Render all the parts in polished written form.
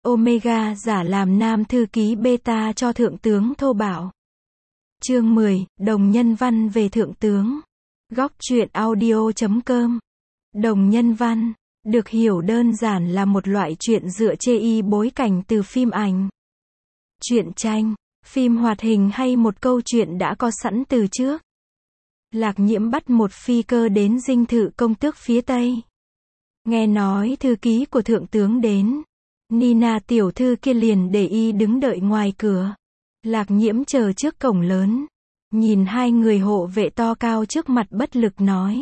Omega giả làm nam thư ký beta cho thượng tướng thô bạo. Chương 10, đồng nhân văn về thượng tướng. Góc truyện audio.com. Đồng nhân văn, được hiểu đơn giản là một loại truyện dựa trên bối cảnh từ phim ảnh, truyện tranh, phim hoạt hình hay một câu chuyện đã có sẵn từ trước. Lạc Nhiễm bắt một phi cơ đến dinh thự công tước phía Tây. Nghe nói thư ký của thượng tướng đến, Nina tiểu thư kia liền để y đứng đợi ngoài cửa. Lạc Nhiễm chờ trước cổng lớn, nhìn hai người hộ vệ to cao trước mặt bất lực nói: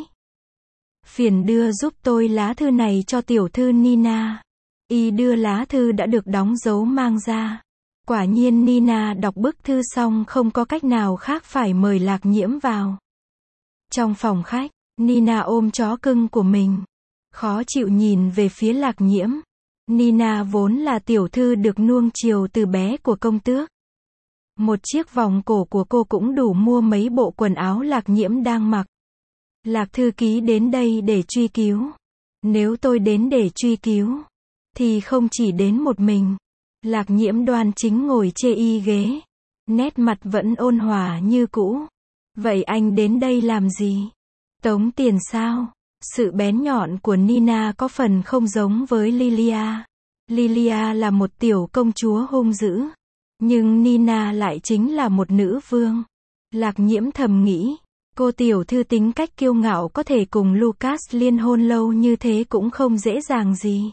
phiền đưa giúp tôi lá thư này cho tiểu thư Nina. Y đưa lá thư đã được đóng dấu mang ra. Quả nhiên Nina đọc bức thư xong không có cách nào khác phải mời Lạc Nhiễm vào. Trong phòng khách, Nina ôm chó cưng của mình, khó chịu nhìn về phía Lạc Nhiễm. Nina vốn là tiểu thư được nuông chiều từ bé của công tước. Một chiếc vòng cổ của cô cũng đủ mua mấy bộ quần áo Lạc Nhiễm đang mặc. Lạc thư ký đến đây để truy cứu. Nếu tôi đến để truy cứu, thì không chỉ đến một mình. Lạc Nhiễm đoan chính ngồi trên y ghế, nét mặt vẫn ôn hòa như cũ. Vậy anh đến đây làm gì? Tống tiền sao? Sự bén nhọn của Nina có phần không giống với Lilia. Lilia là một tiểu công chúa hung dữ, nhưng Nina lại chính là một nữ vương. Lạc Nhiễm thầm nghĩ, cô tiểu thư tính cách kiêu ngạo có thể cùng Lucas liên hôn lâu như thế cũng không dễ dàng gì.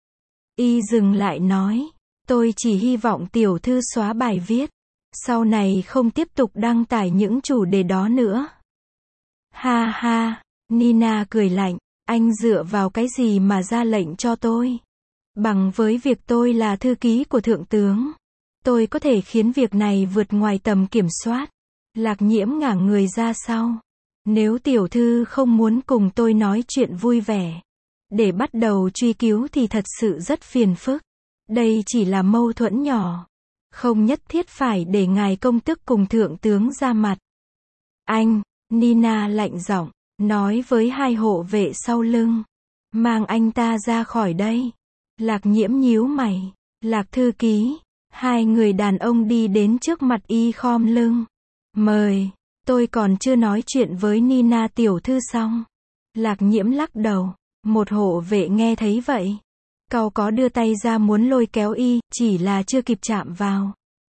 Y dừng lại nói, tôi chỉ hy vọng tiểu thư xóa bài viết, sau này không tiếp tục đăng tải những chủ đề đó nữa. Ha ha, Nina cười lạnh, anh dựa vào cái gì mà ra lệnh cho tôi? Bằng với việc tôi là thư ký của thượng tướng, tôi có thể khiến việc này vượt ngoài tầm kiểm soát. Lạc Nhiễm ngả người ra sau. Nếu tiểu thư không muốn cùng tôi nói chuyện vui vẻ, để bắt đầu truy cứu thì thật sự rất phiền phức. Đây chỉ là mâu thuẫn nhỏ, không nhất thiết phải để ngài công tước cùng thượng tướng ra mặt. Anh, Nina lạnh giọng, nói với hai hộ vệ sau lưng, mang anh ta ra khỏi đây. Lạc Nhiễm nhíu mày, Lạc thư ký. Hai người đàn ông đi đến trước mặt y khom lưng. Mời, tôi còn chưa nói chuyện với Nina tiểu thư xong. Lạc Nhiễm lắc đầu. Một hộ vệ nghe thấy vậy, cau có đưa tay ra muốn lôi kéo y, chỉ là chưa kịp chạm vào.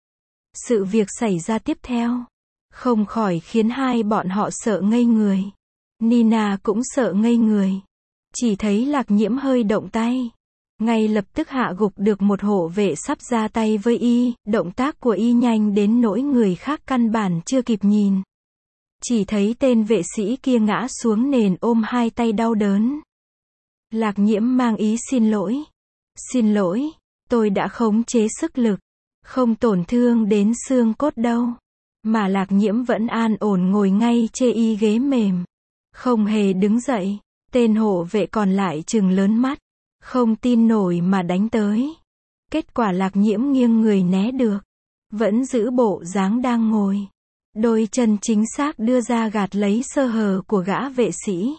Sự việc xảy ra tiếp theo, không khỏi khiến hai bọn họ sợ ngây người. Nina cũng sợ ngây người. Chỉ thấy Lạc Nhiễm hơi động tay, ngay lập tức hạ gục được một hộ vệ sắp ra tay với y. Động tác của y nhanh đến nỗi người khác căn bản chưa kịp nhìn. Chỉ thấy tên vệ sĩ kia ngã xuống nền ôm hai tay đau đớn. Lạc Nhiễm mang ý xin lỗi. Xin lỗi, tôi đã khống chế sức lực, không tổn thương đến xương cốt đâu. Mà Lạc Nhiễm vẫn an ổn ngồi ngay trên y ghế mềm, không hề đứng dậy. Tên hộ vệ còn lại trừng lớn mắt, không tin nổi mà đánh tới. Kết quả Lạc Nhiễm nghiêng người né được, vẫn giữ bộ dáng đang ngồi. Đôi chân chính xác đưa ra gạt lấy sơ hở của gã vệ sĩ.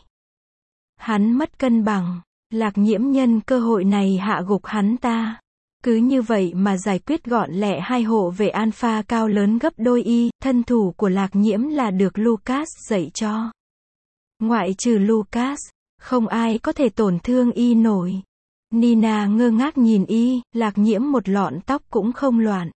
Hắn mất cân bằng, Lạc Nhiễm nhân cơ hội này hạ gục hắn ta. Cứ như vậy mà giải quyết gọn lẹ hai hộ vệ alpha cao lớn gấp đôi y. Thân thủ của Lạc Nhiễm là được Lucas dạy cho. Ngoại trừ Lucas, không ai có thể tổn thương y nổi. Nina ngơ ngác nhìn y, Lạc Nhiễm một lọn tóc cũng không loạn.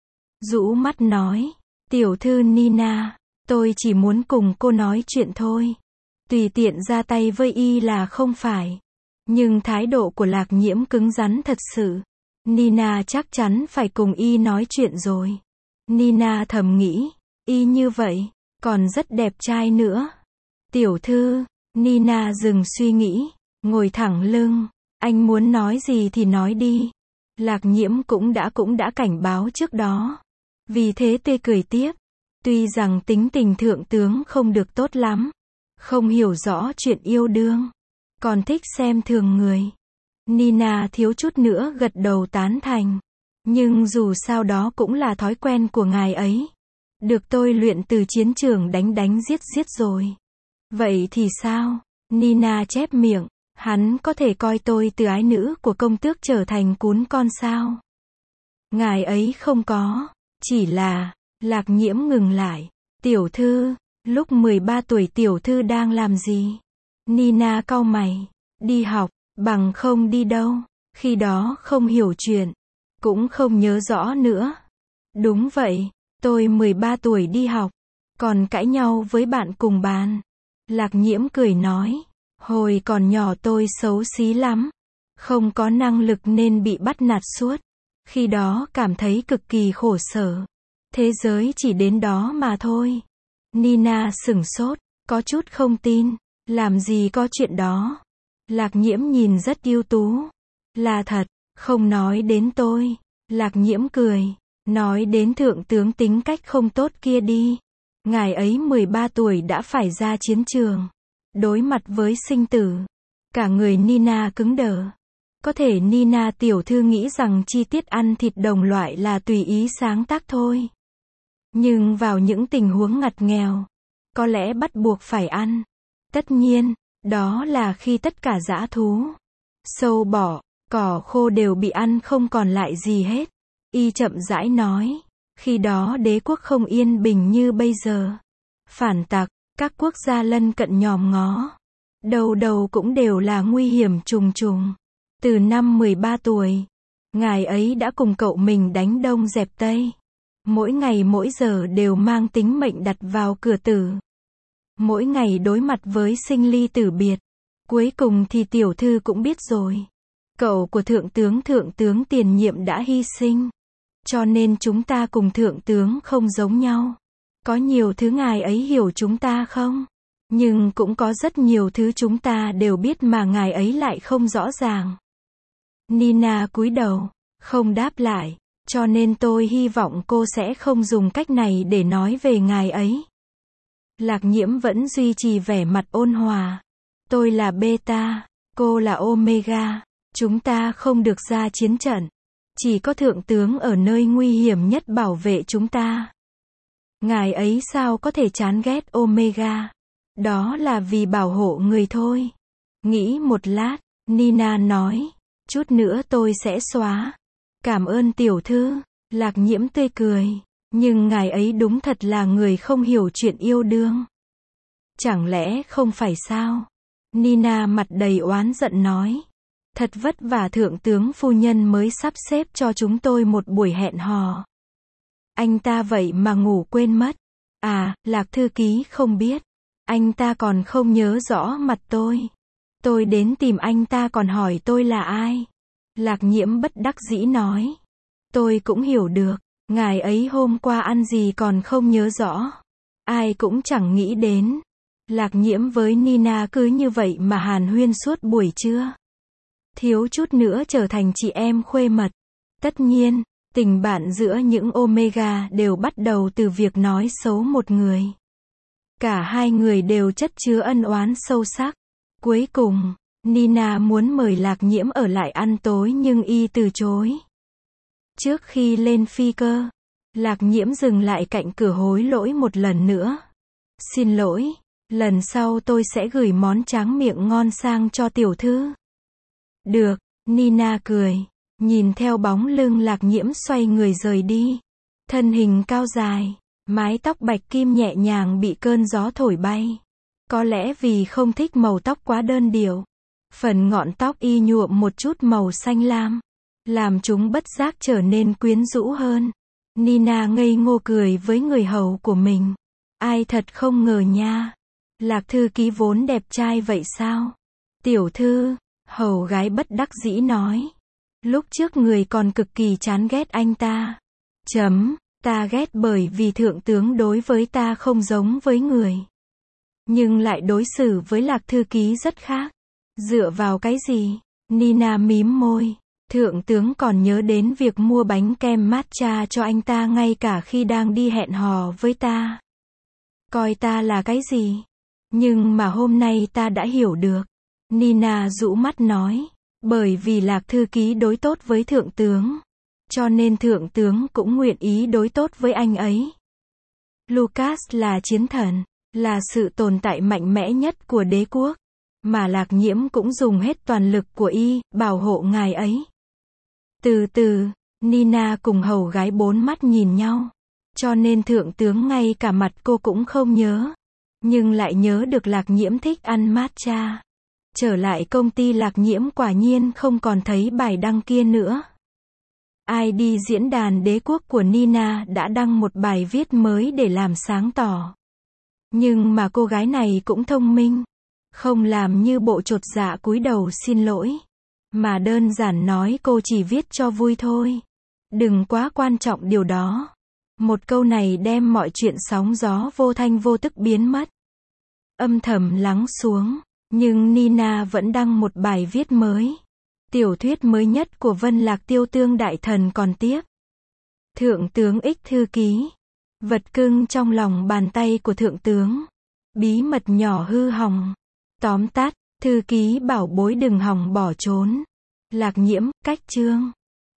Rũ mắt nói, tiểu thư Nina, tôi chỉ muốn cùng cô nói chuyện thôi. Tùy tiện ra tay với y là không phải. Nhưng thái độ của Lạc Nhiễm cứng rắn thật sự. Nina chắc chắn phải cùng y nói chuyện rồi. Nina thầm nghĩ, y như vậy, còn rất đẹp trai nữa. Tiểu thư, Nina dừng suy nghĩ, ngồi thẳng lưng. Anh muốn nói gì thì nói đi. Lạc Nhiễm cũng đã cảnh báo trước đó. Vì thế tươi cười tiếp. Tuy rằng tính tình thượng tướng không được tốt lắm, không hiểu rõ chuyện yêu đương, còn thích xem thường người. Nina thiếu chút nữa gật đầu tán thành. Nhưng dù sao đó cũng là thói quen của ngài ấy. Được tôi luyện từ chiến trường đánh giết rồi. Vậy thì sao? Nina chép miệng. Hắn có thể coi tôi từ ái nữ của công tước trở thành cún con sao? Ngài ấy không có. Chỉ là, Lạc Nhiễm ngừng lại. Tiểu thư, lúc 13 tuổi tiểu thư đang làm gì? Nina cau mày. Đi học, bằng không đi đâu. Khi đó không hiểu chuyện. Cũng không nhớ rõ nữa. Đúng vậy, tôi 13 tuổi đi học. Còn cãi nhau với bạn cùng bàn. Lạc Nhiễm cười nói. Hồi còn nhỏ tôi xấu xí lắm. Không có năng lực nên bị bắt nạt suốt. Khi đó cảm thấy cực kỳ khổ sở. Thế giới chỉ đến đó mà thôi. Nina sửng sốt, có chút không tin. Làm gì có chuyện đó. Lạc Nhiễm nhìn rất ưu tú. Là thật, không nói đến tôi. Lạc Nhiễm cười. Nói đến thượng tướng tính cách không tốt kia đi. Ngài ấy 13 tuổi đã phải ra chiến trường. Đối mặt với sinh tử. Cả người Nina cứng đờ. Có thể Nina tiểu thư nghĩ rằng chi tiết ăn thịt đồng loại là tùy ý sáng tác thôi. Nhưng vào những tình huống ngặt nghèo, có lẽ bắt buộc phải ăn. Tất nhiên, đó là khi tất cả dã thú, sâu bọ, cỏ khô đều bị ăn không còn lại gì hết. Y chậm rãi nói, khi đó đế quốc không yên bình như bây giờ. Phản tặc, các quốc gia lân cận nhòm ngó. Đầu đầu cũng đều là nguy hiểm trùng trùng. Từ năm 13 tuổi, ngài ấy đã cùng cậu mình đánh Đông dẹp Tây. Mỗi ngày mỗi giờ đều mang tính mệnh đặt vào cửa tử. Mỗi ngày đối mặt với sinh ly tử biệt. Cuối cùng thì tiểu thư cũng biết rồi. Cậu của thượng tướng tiền nhiệm đã hy sinh. Cho nên chúng ta cùng thượng tướng không giống nhau. Có nhiều thứ ngài ấy hiểu chúng ta không? Nhưng cũng có rất nhiều thứ chúng ta đều biết mà ngài ấy lại không rõ ràng. Nina cúi đầu, không đáp lại. Cho nên tôi hy vọng cô sẽ không dùng cách này để nói về ngài ấy. Lạc Nhiễm vẫn duy trì vẻ mặt ôn hòa. Tôi là beta, cô là omega. Chúng ta không được ra chiến trận. Chỉ có thượng tướng ở nơi nguy hiểm nhất bảo vệ chúng ta. Ngài ấy sao có thể chán ghét omega? Đó là vì bảo hộ người thôi. Nghĩ một lát, Nina nói. Chút nữa tôi sẽ xóa. Cảm ơn tiểu thư. Lạc Nhiễm tươi cười. Nhưng ngài ấy đúng thật là người không hiểu chuyện yêu đương. Chẳng lẽ không phải sao? Nina mặt đầy oán giận nói. Thật vất vả thượng tướng phu nhân mới sắp xếp cho chúng tôi một buổi hẹn hò. Anh ta vậy mà ngủ quên mất. À, Lạc thư ký không biết. Anh ta còn không nhớ rõ mặt tôi. Tôi đến tìm anh ta còn hỏi tôi là ai. Lạc Nhiễm bất đắc dĩ nói. Tôi cũng hiểu được. Ngài ấy hôm qua ăn gì còn không nhớ rõ. Ai cũng chẳng nghĩ đến. Lạc Nhiễm với Nina cứ như vậy mà hàn huyên suốt buổi trưa. Thiếu chút nữa trở thành chị em khuê mật. Tất nhiên, tình bạn giữa những omega đều bắt đầu từ việc nói xấu một người. Cả hai người đều chất chứa ân oán sâu sắc. Cuối cùng, Nina muốn mời Lạc Nhiễm ở lại ăn tối nhưng y từ chối. Trước khi lên phi cơ, Lạc Nhiễm dừng lại cạnh cửa hối lỗi một lần nữa. Xin lỗi, lần sau tôi sẽ gửi món tráng miệng ngon sang cho tiểu thư. Được, Nina cười, nhìn theo bóng lưng Lạc Nhiễm xoay người rời đi. Thân hình cao dài, mái tóc bạch kim nhẹ nhàng bị cơn gió thổi bay. Có lẽ vì không thích màu tóc quá đơn điệu. Phần ngọn tóc y nhuộm một chút màu xanh lam, làm chúng bất giác trở nên quyến rũ hơn. Nina ngây ngô cười với người hầu của mình. Ai thật không ngờ nha. Lạc thư ký vốn đẹp trai vậy sao? Tiểu thư, hầu gái bất đắc dĩ nói. Lúc trước người còn cực kỳ chán ghét anh ta. Ta ghét bởi vì thượng tướng đối với ta không giống với người. Nhưng lại đối xử với Lạc thư ký rất khác. Dựa vào cái gì? Nina mím môi. Thượng tướng còn nhớ đến việc mua bánh kem matcha cho anh ta ngay cả khi đang đi hẹn hò với ta. Coi ta là cái gì? Nhưng mà hôm nay ta đã hiểu được. Nina rũ mắt nói. Bởi vì Lạc thư ký đối tốt với thượng tướng. Cho nên thượng tướng cũng nguyện ý đối tốt với anh ấy. Lucas là chiến thần, là sự tồn tại mạnh mẽ nhất của đế quốc. Mà Lạc Nhiễm cũng dùng hết toàn lực của y, bảo hộ ngài ấy. Từ từ, Nina cùng hầu gái bốn mắt nhìn nhau. Cho nên thượng tướng ngay cả mặt cô cũng không nhớ. Nhưng lại nhớ được Lạc Nhiễm thích ăn matcha. Trở lại công ty Lạc Nhiễm quả nhiên không còn thấy bài đăng kia nữa. ID diễn đàn đế quốc của Nina đã đăng một bài viết mới để làm sáng tỏ. Nhưng mà cô gái này cũng thông minh. Không làm như bộ chột dạ cúi đầu xin lỗi. Mà đơn giản nói cô chỉ viết cho vui thôi. Đừng quá quan trọng điều đó. Một câu này đem mọi chuyện sóng gió vô thanh vô tức biến mất. Âm thầm lắng xuống. Nhưng Nina vẫn đăng một bài viết mới. Tiểu thuyết mới nhất của Vân Lạc Tiêu Tương Đại Thần còn tiếp. Thượng tướng Ích thư ký. Vật cưng trong lòng bàn tay của thượng tướng. Bí mật nhỏ hư hỏng. Tóm tắt, thư ký bảo bối đừng hòng bỏ trốn. Lạc Nhiễm, cách chương.